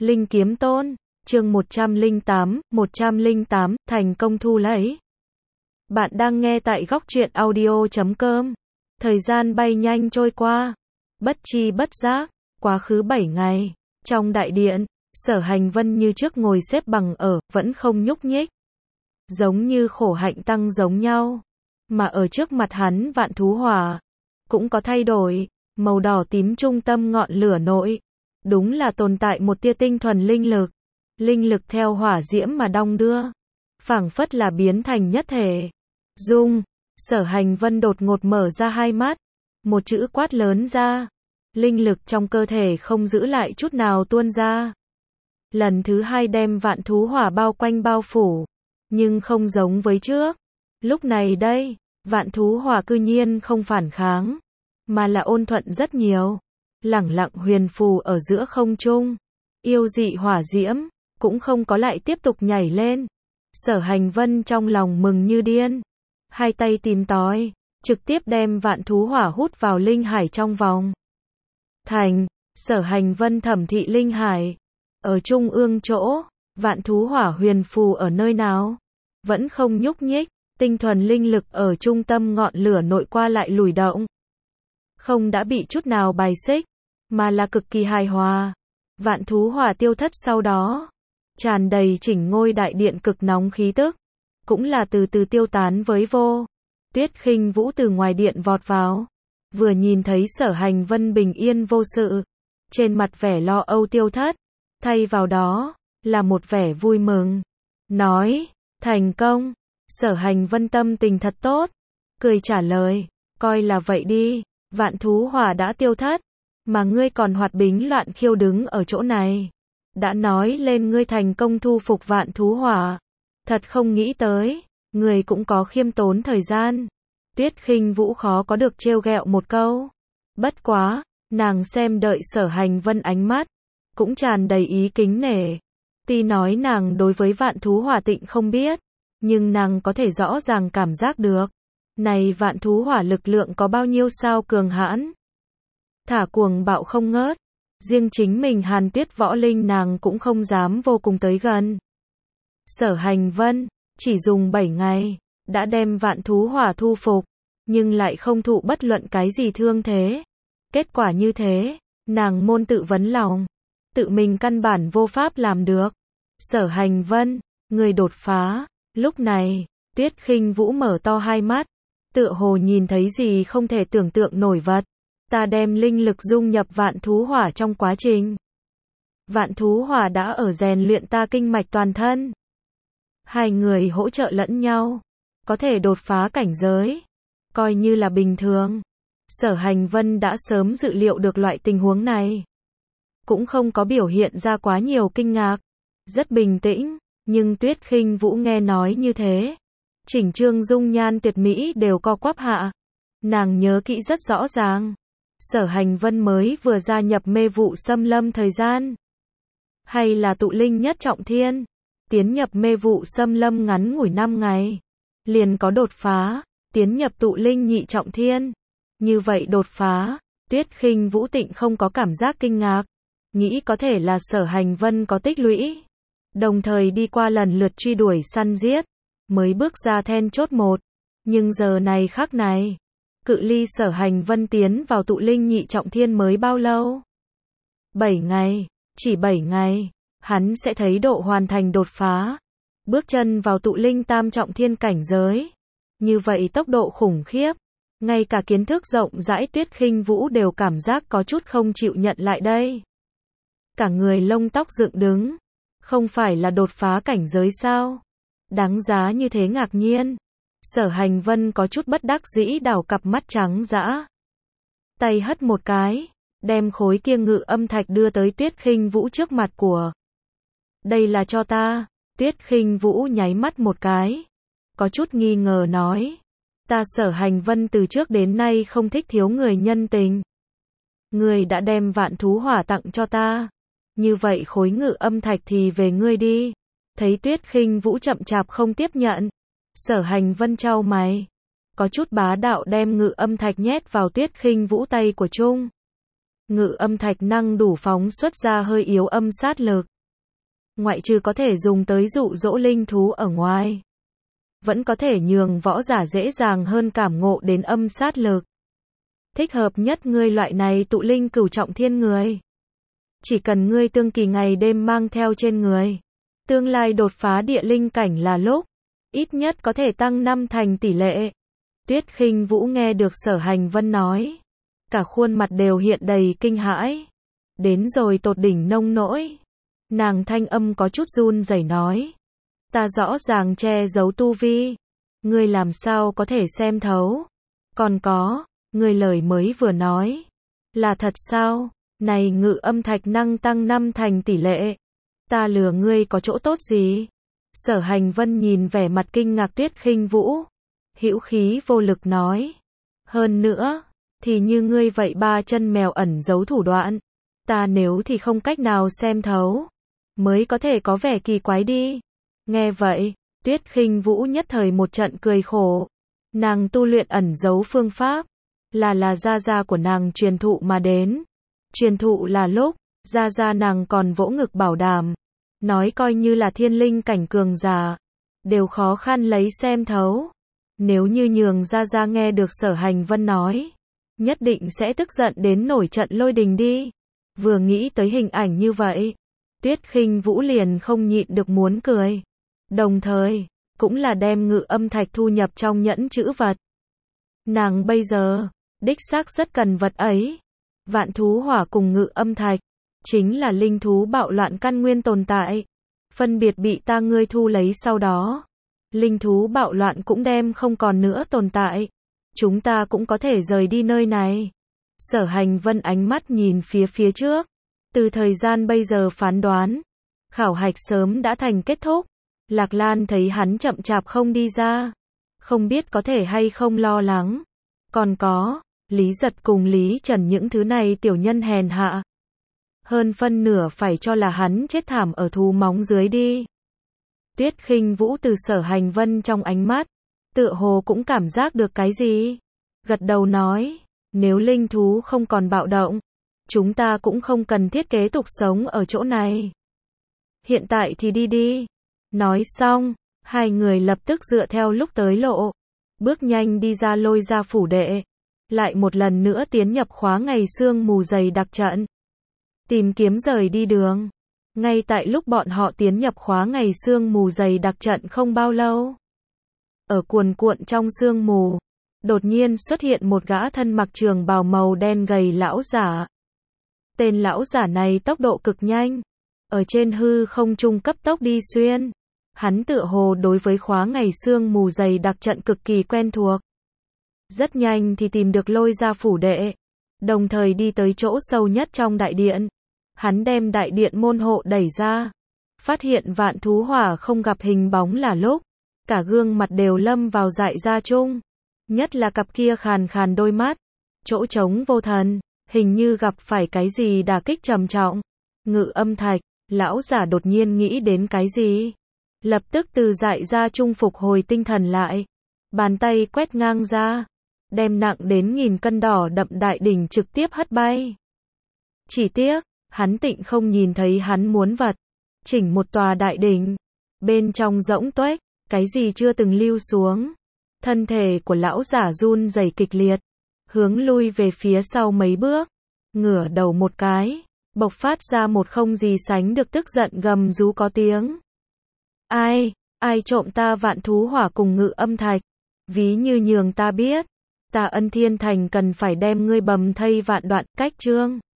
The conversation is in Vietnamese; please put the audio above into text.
Linh Kiếm Tôn, chương 108, thành công thu lấy. Bạn đang nghe tại góc truyện audio.com. Thời gian bay nhanh trôi qua. Bất chi bất giác, quá khứ 7 ngày. Trong đại điện, Sở Hành Vân như trước ngồi xếp bằng ở, vẫn không nhúc nhích. Giống như khổ hạnh tăng giống nhau. Mà ở trước mặt hắn vạn thú hỏa, cũng có thay đổi, màu đỏ tím trung tâm ngọn lửa nội. Đúng là tồn tại một tia tinh thuần linh lực theo hỏa diễm mà đong đưa, phảng phất là biến thành nhất thể. Sở Hành Vân đột ngột mở ra hai mắt, một chữ quát lớn ra, linh lực trong cơ thể không giữ lại chút nào tuôn ra. Lần thứ hai đem vạn thú hỏa bao quanh bao phủ, nhưng không giống với trước. Lúc này đây, vạn thú hỏa cư nhiên không phản kháng, mà là ôn thuận rất nhiều. Lẳng lặng huyền phù ở giữa không trung, yêu dị hỏa diễm, cũng không có lại tiếp tục nhảy lên. Sở Hành Vân trong lòng mừng như điên, hai tay tìm tòi, trực tiếp đem vạn thú hỏa hút vào linh hải trong vòng. Sở Hành Vân thẩm thị linh hải, ở trung ương chỗ, vạn thú hỏa huyền phù ở nơi nào, vẫn không nhúc nhích, tinh thuần linh lực ở trung tâm ngọn lửa nội qua lại lùi động. Không đã bị chút nào bài xích, mà là cực kỳ hài hòa. Vạn thú hỏa tiêu thất sau đó, tràn đầy chỉnh ngôi đại điện cực nóng khí tức, cũng là từ từ tiêu tán với vô. Tuyết Khinh Vũ từ ngoài điện vọt vào, vừa nhìn thấy Sở Hành Vân bình yên vô sự, trên mặt vẻ lo âu tiêu thất, thay vào đó là một vẻ vui mừng, nói: thành công. Sở Hành Vân tâm tình thật tốt, cười trả lời: coi là vậy đi, vạn thú hỏa đã tiêu thất, mà ngươi còn hoạt bính loạn khiêu đứng ở chỗ này. Đã nói lên ngươi thành công thu phục vạn thú hỏa. Thật không nghĩ tới, ngươi cũng có khiêm tốn thời gian. Tuyết Khinh Vũ khó có được trêu ghẹo một câu. Bất quá, nàng xem đợi Sở Hành Vân ánh mắt, cũng tràn đầy ý kính nể. Tuy nói nàng đối với vạn thú hỏa tịnh không biết, nhưng nàng có thể rõ ràng cảm giác được. Này vạn thú hỏa lực lượng có bao nhiêu sao cường hãn. Thả cuồng bạo không ngớt, riêng chính mình Hàn Tuyết Võ Linh nàng cũng không dám vô cùng tới gần. Sở Hành Vân, chỉ dùng 7 ngày, đã đem vạn thú hỏa thu phục, nhưng lại không thụ bất luận cái gì thương thế. Kết quả như thế, nàng môn tự vấn lòng, tự mình căn bản vô pháp làm được. Sở Hành Vân, người đột phá. Lúc này, Tuyết Khinh Vũ mở to hai mắt, tựa hồ nhìn thấy gì không thể tưởng tượng nổi vật. Ta đem linh lực dung nhập vạn thú hỏa trong quá trình. Vạn thú hỏa đã ở rèn luyện ta kinh mạch toàn thân. Hai người hỗ trợ lẫn nhau, có thể đột phá cảnh giới, coi như là bình thường. Sở Hành Vân đã sớm dự liệu được loại tình huống này, cũng không có biểu hiện ra quá nhiều kinh ngạc, rất bình tĩnh. Nhưng Tuyết Khinh Vũ nghe nói như thế, chỉnh trương dung nhan tuyệt mỹ đều co quắp hạ. Nàng nhớ kỹ rất rõ ràng, Sở Hành Vân mới vừa gia nhập mê vụ xâm lâm thời gian, hay là tụ linh nhất trọng thiên, tiến nhập mê vụ xâm lâm ngắn ngủi 5 ngày, liền có đột phá, tiến nhập tụ linh nhị trọng thiên. Như vậy đột phá, Tuyết Khinh Vũ tịnh không có cảm giác kinh ngạc, nghĩ có thể là Sở Hành Vân có tích lũy, đồng thời đi qua lần lượt truy đuổi săn giết, mới bước ra then chốt một. Nhưng giờ này khắc này, cự ly Sở Hành Vân tiến vào tụ linh nhị trọng thiên mới bao lâu? 7 ngày, chỉ 7 ngày, hắn sẽ thấy độ hoàn thành đột phá, bước chân vào tụ linh tam trọng thiên cảnh giới. Như vậy tốc độ khủng khiếp, ngay cả kiến thức rộng rãi Tuyết Khinh Vũ đều cảm giác có chút không chịu nhận lại đây. Cả người lông tóc dựng đứng, không phải là đột phá cảnh giới sao? Đáng giá như thế ngạc nhiên. Sở Hành Vân có chút bất đắc dĩ đảo cặp mắt trắng dã. Tay hất một cái, đem khối kia ngự âm thạch đưa tới Tuyết Khinh Vũ trước mặt của. Đây là cho ta. Tuyết Khinh Vũ nháy mắt một cái, có chút nghi ngờ nói. Ta Sở Hành Vân từ trước đến nay không thích thiếu người nhân tình. Ngươi đã đem vạn thú hỏa tặng cho ta, như vậy khối ngự âm thạch thì về ngươi đi. Thấy Tuyết Khinh Vũ chậm chạp không tiếp nhận, Sở Hành Vân chau mày, có chút bá đạo đem ngự âm thạch nhét vào Tuyết Khinh Vũ tay của Trung. Ngự âm thạch năng đủ phóng xuất ra hơi yếu âm sát lực, ngoại trừ có thể dùng tới dụ dỗ linh thú ở ngoài, vẫn có thể nhường võ giả dễ dàng hơn cảm ngộ đến âm sát lực. Thích hợp nhất ngươi loại này tụ linh cửu trọng thiên người. Chỉ cần ngươi tương kỳ ngày đêm mang theo trên người, tương lai đột phá địa linh cảnh là lúc, ít nhất có thể tăng 5 thành tỷ lệ. Tuyết Khinh Vũ nghe được Sở Hành Vân nói, cả khuôn mặt đều hiện đầy kinh hãi. Đến rồi tột đỉnh nông nỗi. Nàng thanh âm có chút run rẩy nói, ta rõ ràng che giấu tu vi, ngươi làm sao có thể xem thấu? Còn có, ngươi lời mới vừa nói, là thật sao? Này ngự âm thạch năng tăng 5 thành tỷ lệ, ta lừa ngươi có chỗ tốt gì? Sở Hành Vân nhìn vẻ mặt kinh ngạc Tuyết Khinh Vũ, hữu khí vô lực nói, hơn nữa, thì như ngươi vậy ba chân mèo ẩn giấu thủ đoạn, ta nếu thì không cách nào xem thấu, mới có thể có vẻ kỳ quái đi. Nghe vậy, Tuyết Khinh Vũ nhất thời một trận cười khổ. Nàng tu luyện ẩn giấu phương pháp, là gia gia của nàng truyền thụ mà đến. Truyền thụ là lúc, gia gia nàng còn vỗ ngực bảo đảm, nói coi như là thiên linh cảnh cường giả, đều khó khăn lấy xem thấu. Nếu như nhường gia gia nghe được Sở Hành Vân nói, nhất định sẽ tức giận đến nổi trận lôi đình đi. Vừa nghĩ tới hình ảnh như vậy, Tuyết Khinh Vũ liền không nhịn được muốn cười. Đồng thời, cũng là đem ngự âm thạch thu nhập trong nhẫn trữ vật. Nàng bây giờ, đích xác rất cần vật ấy. Vạn thú hỏa cùng ngự âm thạch, chính là linh thú bạo loạn căn nguyên tồn tại. Phân biệt bị ta ngươi thu lấy sau đó, linh thú bạo loạn cũng đem không còn nữa tồn tại. Chúng ta cũng có thể rời đi nơi này. Sở Hành Vân ánh mắt nhìn phía trước. Từ thời gian bây giờ phán đoán, khảo hạch sớm đã thành kết thúc. Lạc Lan thấy hắn chậm chạp không đi ra, không biết có thể hay không lo lắng. Còn có, Lý Giật cùng Lý Trần những thứ này tiểu nhân hèn hạ. Hơn phân nửa phải cho là hắn chết thảm ở thú móng dưới đi. Tuyết Khinh Vũ từ Sở Hành Vân trong ánh mắt, tựa hồ cũng cảm giác được cái gì. Gật đầu nói, nếu linh thú không còn bạo động, chúng ta cũng không cần thiết kế tục sống ở chỗ này. Hiện tại thì đi đi. Nói xong, hai người lập tức dựa theo lúc tới lộ, bước nhanh đi ra Lôi Gia phủ đệ, lại một lần nữa tiến nhập khóa ngày sương mù dày đặc trận, tìm kiếm rời đi đường. Ngay tại lúc bọn họ tiến nhập khóa ngày sương mù dày đặc trận không bao lâu, ở cuồn cuộn trong sương mù, đột nhiên xuất hiện một gã thân mặc trường bào màu đen gầy lão giả. Tên lão giả này tốc độ cực nhanh, ở trên hư không trung cấp tốc đi xuyên. Hắn tựa hồ đối với khóa ngày sương mù dày đặc trận cực kỳ quen thuộc. Rất nhanh thì tìm được Lôi Gia phủ đệ, đồng thời đi tới chỗ sâu nhất trong đại điện. Hắn đem đại điện môn hộ đẩy ra, phát hiện Vạn Thú Hỏa không gặp hình bóng là lúc, cả gương mặt đều lâm vào dại ra chung. Nhất là cặp kia khàn khàn đôi mắt, chỗ trống vô thần, hình như gặp phải cái gì đả kích trầm trọng. Ngự âm thạch, lão giả đột nhiên nghĩ đến cái gì. Lập tức từ dại ra chung phục hồi tinh thần lại. Bàn tay quét ngang ra, đem nặng đến 1000 cân đỏ đậm đại đỉnh trực tiếp hất bay. Chỉ tiếc, hắn tịnh không nhìn thấy hắn muốn vật. Chỉnh một tòa đại đỉnh, bên trong rỗng tuếch, cái gì chưa từng lưu xuống. Thân thể của lão giả run rẩy kịch liệt, hướng lui về phía sau mấy bước, ngửa đầu một cái, bộc phát ra một không gì sánh được tức giận gầm rú có tiếng. Ai trộm ta Vạn Thú Hỏa cùng ngự âm thạch? Ví như nhường ta biết, ta Ân Thiên Thành cần phải đem ngươi bầm thây vạn đoạn. Cách chương